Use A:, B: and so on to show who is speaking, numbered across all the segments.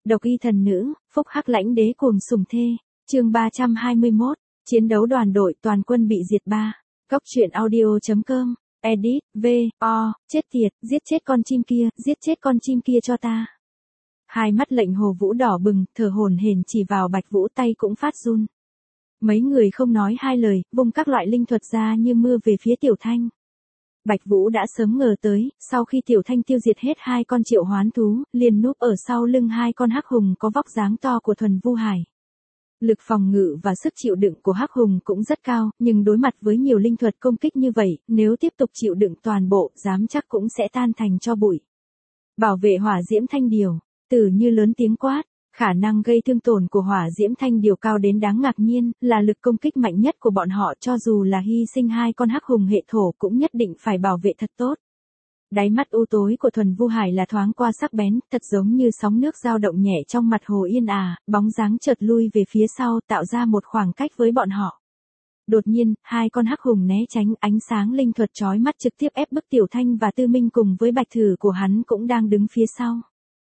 A: Độc y thần nữ, phúc hắc lãnh đế cuồng sủng thê. Chương 321, chiến đấu đoàn đội toàn quân bị diệt 3. Góc truyện audio.com. Edit, V.O. Chết tiệt, giết chết con chim kia, giết chết con chim kia cho ta. Hai mắt Lệnh Hồ Vũ đỏ bừng, thở hổn hển chỉ vào Bạch Vũ, tay cũng phát run. Mấy người không nói hai lời, vung các loại linh thuật ra như mưa về phía Tiểu Thanh. Bạch Vũ đã sớm ngờ tới, sau khi Tiểu Thanh tiêu diệt hết hai con triệu hoán thú, liền núp ở sau lưng hai con hắc hùng có vóc dáng to của Thuần Vu Hải. Lực phòng ngự và sức chịu đựng của hắc hùng cũng rất cao, nhưng đối mặt với nhiều linh thuật công kích như vậy, nếu tiếp tục chịu đựng toàn bộ, dám chắc cũng sẽ tan thành tro bụi. Bảo vệ hỏa diễm thanh điều, Tử Như lớn tiếng quát. Khả năng gây thương tổn của hỏa diễm thanh điều cao đến đáng ngạc nhiên, là lực công kích mạnh nhất của bọn họ, cho dù là hy sinh hai con hắc hùng hệ thổ cũng nhất định phải bảo vệ thật tốt. Đáy mắt u tối của Thuần Vu Hải là thoáng qua sắc bén, thật giống như sóng nước dao động nhẹ trong mặt hồ yên ả, bóng dáng chợt lui về phía sau tạo ra một khoảng cách với bọn họ. Đột nhiên, hai con hắc hùng né tránh, ánh sáng linh thuật chói mắt trực tiếp ép bức Tiểu Thanh và Tư Minh cùng với Bạch Thử của hắn cũng đang đứng phía sau.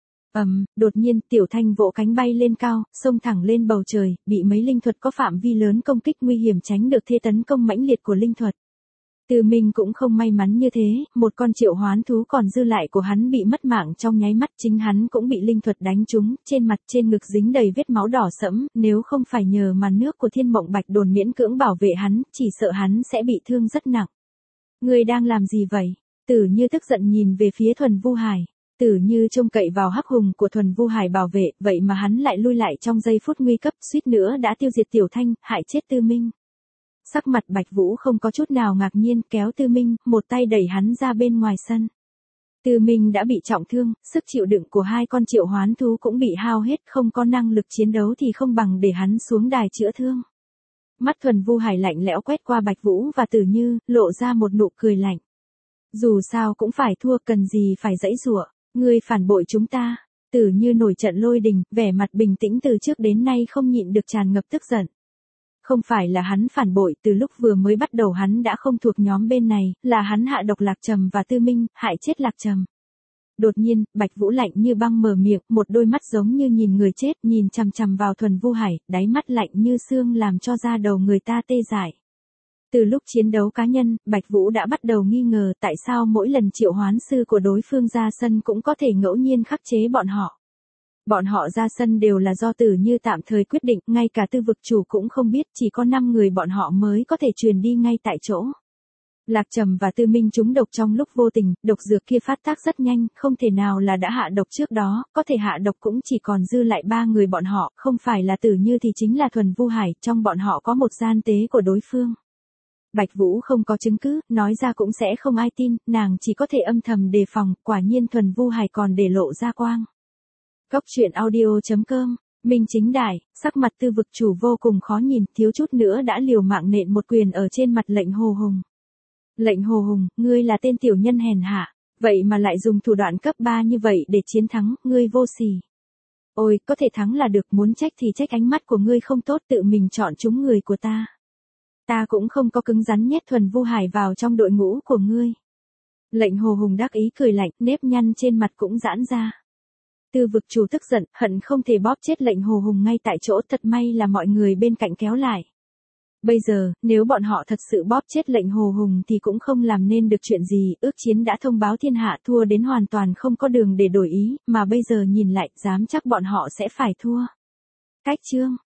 A: Đột nhiên, Tiểu Thanh vỗ cánh bay lên cao, xông thẳng lên bầu trời, bị mấy linh thuật có phạm vi lớn công kích nguy hiểm tránh được thế tấn công mãnh liệt của linh thuật. Tư Minh cũng không may mắn như thế, một con triệu hoán thú còn dư lại của hắn bị mất mạng trong nháy mắt, chính hắn cũng bị linh thuật đánh trúng, trên mặt trên ngực dính đầy vết máu đỏ sẫm, nếu không phải nhờ màn nước của Thiên Mộng Bạch Đồn miễn cưỡng bảo vệ hắn, chỉ sợ hắn sẽ bị thương rất nặng. Ngươi đang làm gì vậy? Tử Như tức giận nhìn về phía Thuần Vu Hải. Tử Như trông cậy vào hắc hùng của Thuần Vu Hải bảo vệ, vậy mà hắn lại lui lại trong giây phút nguy cấp, suýt nữa đã tiêu diệt Tiểu Thanh, hại chết Tư Minh. Sắc mặt Bạch Vũ không có chút nào ngạc nhiên, kéo Tư Minh, một tay đẩy hắn ra bên ngoài sân. Tư Minh đã bị trọng thương, sức chịu đựng của hai con triệu hoán thú cũng bị hao hết, không có năng lực chiến đấu thì không bằng để hắn xuống đài chữa thương. Mắt Thuần Vu Hải lạnh lẽo quét qua Bạch Vũ và Tử Như, lộ ra một nụ cười lạnh. Dù sao cũng phải thua, cần gì phải giãy giụa. Ngươi phản bội chúng ta. Tử Như nổi trận lôi đình, vẻ mặt bình tĩnh từ trước đến nay không nhịn được tràn ngập tức giận. Không phải là hắn phản bội, từ lúc vừa mới bắt đầu hắn đã không thuộc nhóm bên này, là hắn hạ độc Lạc Trầm và Tư Minh, hại chết Lạc Trầm. Đột nhiên, Bạch Vũ lạnh như băng mở miệng, một đôi mắt giống như nhìn người chết, nhìn chằm chằm vào Thuần Vu Hải, đáy mắt lạnh như xương làm cho da đầu người ta tê dại. Từ lúc chiến đấu cá nhân, Bạch Vũ đã bắt đầu nghi ngờ tại sao mỗi lần triệu hoán sư của đối phương ra sân cũng có thể ngẫu nhiên khắc chế bọn họ. Bọn họ ra sân đều là do Tử Như tạm thời quyết định, ngay cả Tư vực chủ cũng không biết, chỉ có 5 người bọn họ mới có thể truyền đi ngay tại chỗ. Lạc Trầm và Tư Minh trúng độc trong lúc vô tình, độc dược kia phát tác rất nhanh, không thể nào là đã hạ độc trước đó, có thể hạ độc cũng chỉ còn dư lại 3 người bọn họ, không phải là Tử Như thì chính là Thuần Vu Hải, trong bọn họ có một gian tế của đối phương. Bạch Vũ không có chứng cứ, nói ra cũng sẽ không ai tin, nàng chỉ có thể âm thầm đề phòng, quả nhiên Thuần Vu Hải còn để lộ ra quang. Góc truyện audio.com. Minh Chính Đại, sắc mặt Tư vực chủ vô cùng khó nhìn, thiếu chút nữa đã liều mạng nện một quyền ở trên mặt Lệnh Hồ Hùng. Lệnh Hồ Hùng, ngươi là tên tiểu nhân hèn hạ, vậy mà lại dùng thủ đoạn cấp 3 như vậy để chiến thắng, ngươi vô sỉ. Ôi, có thể thắng là được, muốn trách thì trách ánh mắt của ngươi không tốt, tự mình chọn chúng người của ta. Ta cũng không có cứng rắn nhét Thuần Vu Hải vào trong đội ngũ của ngươi. Lệnh Hồ Hùng đắc ý cười lạnh, nếp nhăn trên mặt cũng giãn ra. Tư vực chủ tức giận, hận không thể bóp chết Lệnh Hồ Hùng ngay tại chỗ, thật may là mọi người bên cạnh kéo lại. Bây giờ, nếu bọn họ thật sự bóp chết Lệnh Hồ Hùng thì cũng không làm nên được chuyện gì, ước chiến đã thông báo thiên hạ thua đến hoàn toàn không có đường để đổi ý, mà bây giờ nhìn lại, dám chắc bọn họ sẽ phải thua. Cách chương.